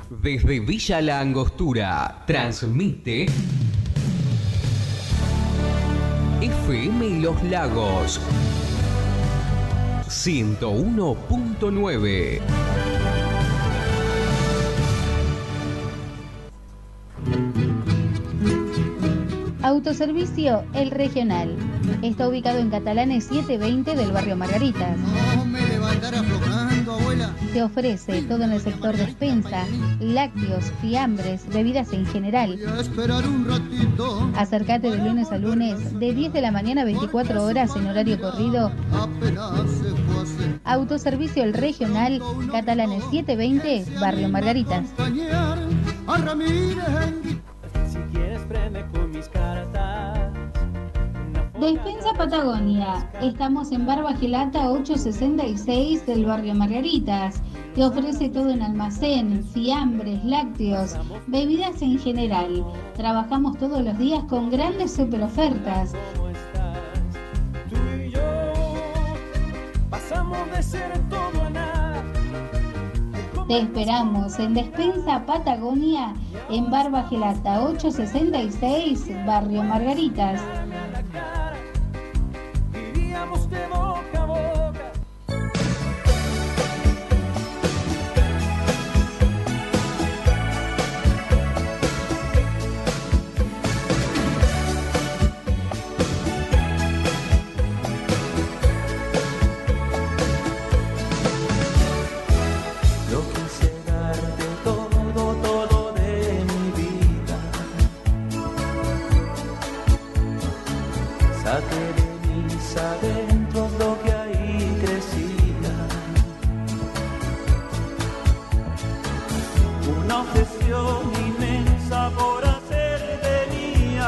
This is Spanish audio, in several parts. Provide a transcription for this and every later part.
Desde Villa La Angostura, transmite FM Los Lagos 101.9. Autoservicio El Regional. Está ubicado en Catalanes 720 del barrio Margaritas. No me levantaré aflojando, abuela. Te ofrece todo en el sector despensa, lácteos, fiambres, bebidas en general. Voy a esperar un ratito. Acércate de lunes a lunes, de 10 de la mañana a 24 horas en horario corrido. Apenas se fue a hacer. Autoservicio El Regional, Catalanes 720, barrio Margaritas. Acompañar a Ramírez en Si quieres prende con mis cartas. Despensa Patagonia. Estamos en Barba Gelata 866 del barrio Margaritas. Te ofrece todo en almacén, fiambres, lácteos, bebidas en general. Trabajamos todos los días con grandes super ofertas. ¿Cómo estás? Tú y yo pasamos de ser todo a nada. Te esperamos en Despensa Patagonia en Barba Gelata 866 barrio Margaritas. Vivíamos de boca a boca. Yo quise darte todo de mi vida. Saqué de mis adentros lo que ahí crecía. Una obsesión inmensa por hacerte mía.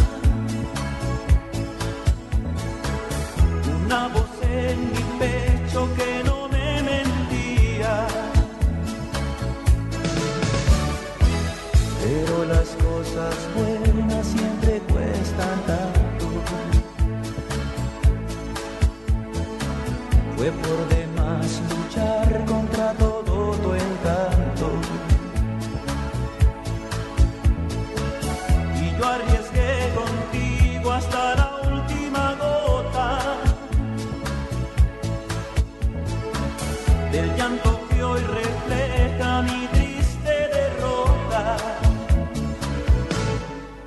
Una voz en mi pecho que no me mentía. Pero las cosas buenas siempre cuestan tanto. Fue por demás luchar contra todo tu encanto. Y yo arriesgué contigo hasta la última gota del llanto que hoy refleja mi triste derrota.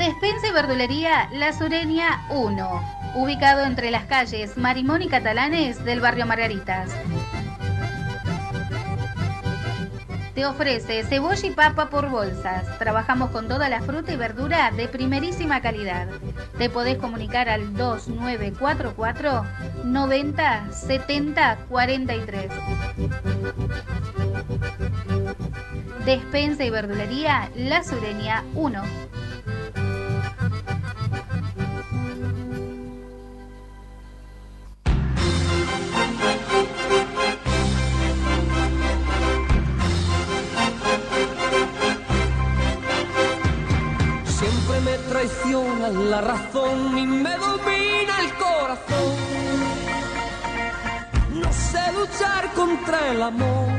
Despensa y verdulería La Sureña 1, ubicado entre las calles Marimón y Catalanes del barrio Margaritas. Te ofrece cebolla y papa por bolsas. Trabajamos con toda la fruta y verdura de primerísima calidad. Te podés comunicar al 2944 90 70 43. Despensa y verdulería La Sureña 1. Siempre me traiciona la razón y me domina el corazón. No sé luchar contra el amor.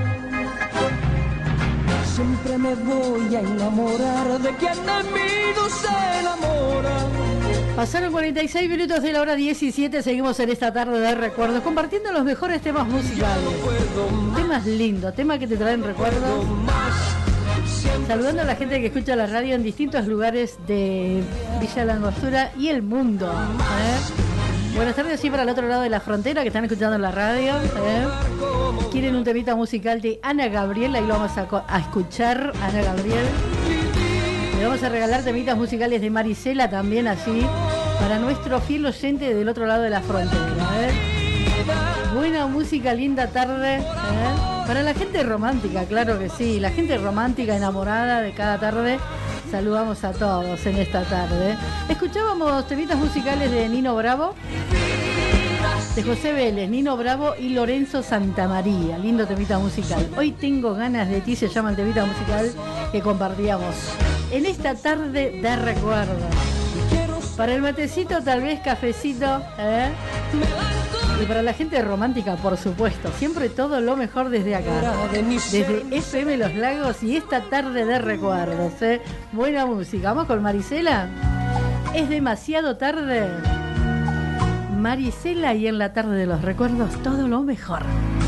Siempre me voy a enamorar de quien de mí no se enamora. Pasaron 46 minutos de la hora 17, seguimos en esta tarde de recuerdos, compartiendo los mejores temas musicales. Temas lindos, temas que te traen recuerdos. Saludando a la gente que escucha la radio en distintos lugares de Villa La Angostura y el mundo. Buenas tardes, sí, para el otro lado de la frontera que están escuchando la radio. Quieren un temita musical de Ana Gabriel, ahí lo vamos a escuchar, Ana Gabriel. Le vamos a regalar temitas musicales de Marisela también, así, para nuestro fiel oyente del otro lado de la frontera. Buena música, linda tarde. Para la gente romántica, claro que sí, la gente romántica, enamorada de cada tarde. Saludamos a todos en esta tarde. Escuchábamos temitas musicales de Nino Bravo, de José Vélez, Nino Bravo y Lorenzo Santamaría. Lindo temita musical. Hoy tengo ganas de ti, se llama el temita musical que compartíamos en esta tarde de recuerdos. Para el matecito, tal vez cafecito, y para la gente romántica, por supuesto, siempre todo lo mejor desde acá, desde FM Los Lagos y esta tarde de recuerdos. Buena música. Vamos con Marisela. Es demasiado tarde. Marisela, y en la tarde de los recuerdos, todo lo mejor.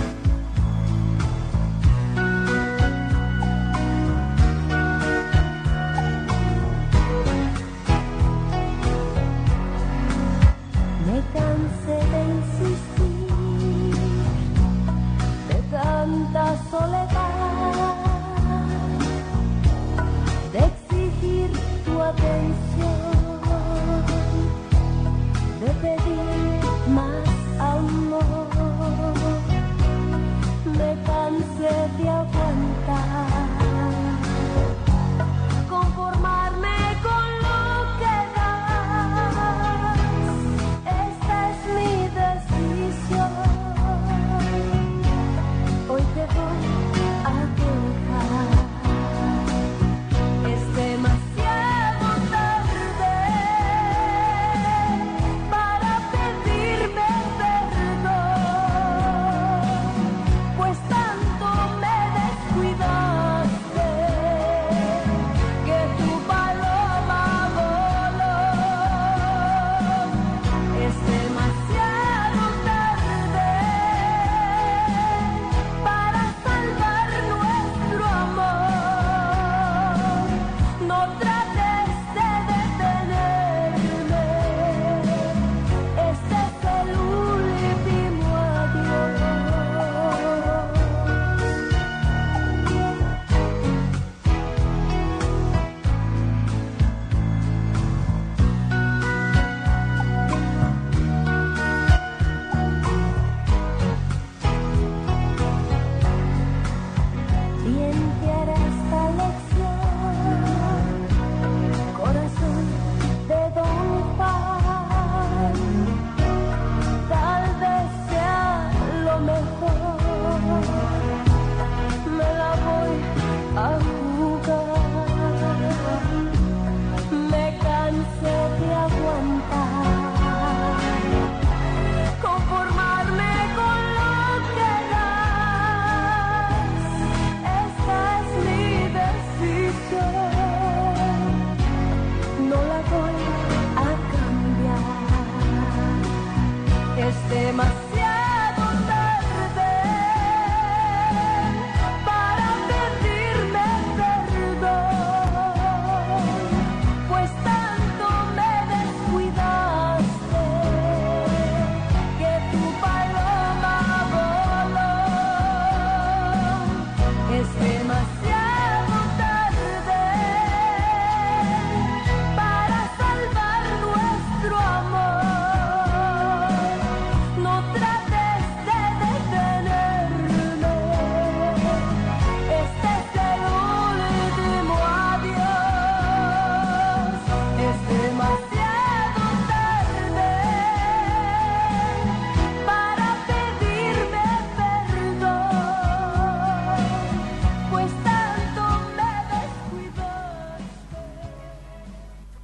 Me cansé de insistir, de tanta soledad, de exigir tu atención, de pedir más amor. Me cansé de aguantar, conformarme con lo que das. Esta es mi decisión. Hoy te doy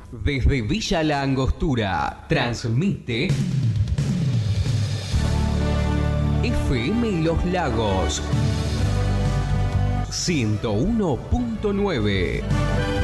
Desde Villa La Angostura, transmite FM Los Lagos 101.9.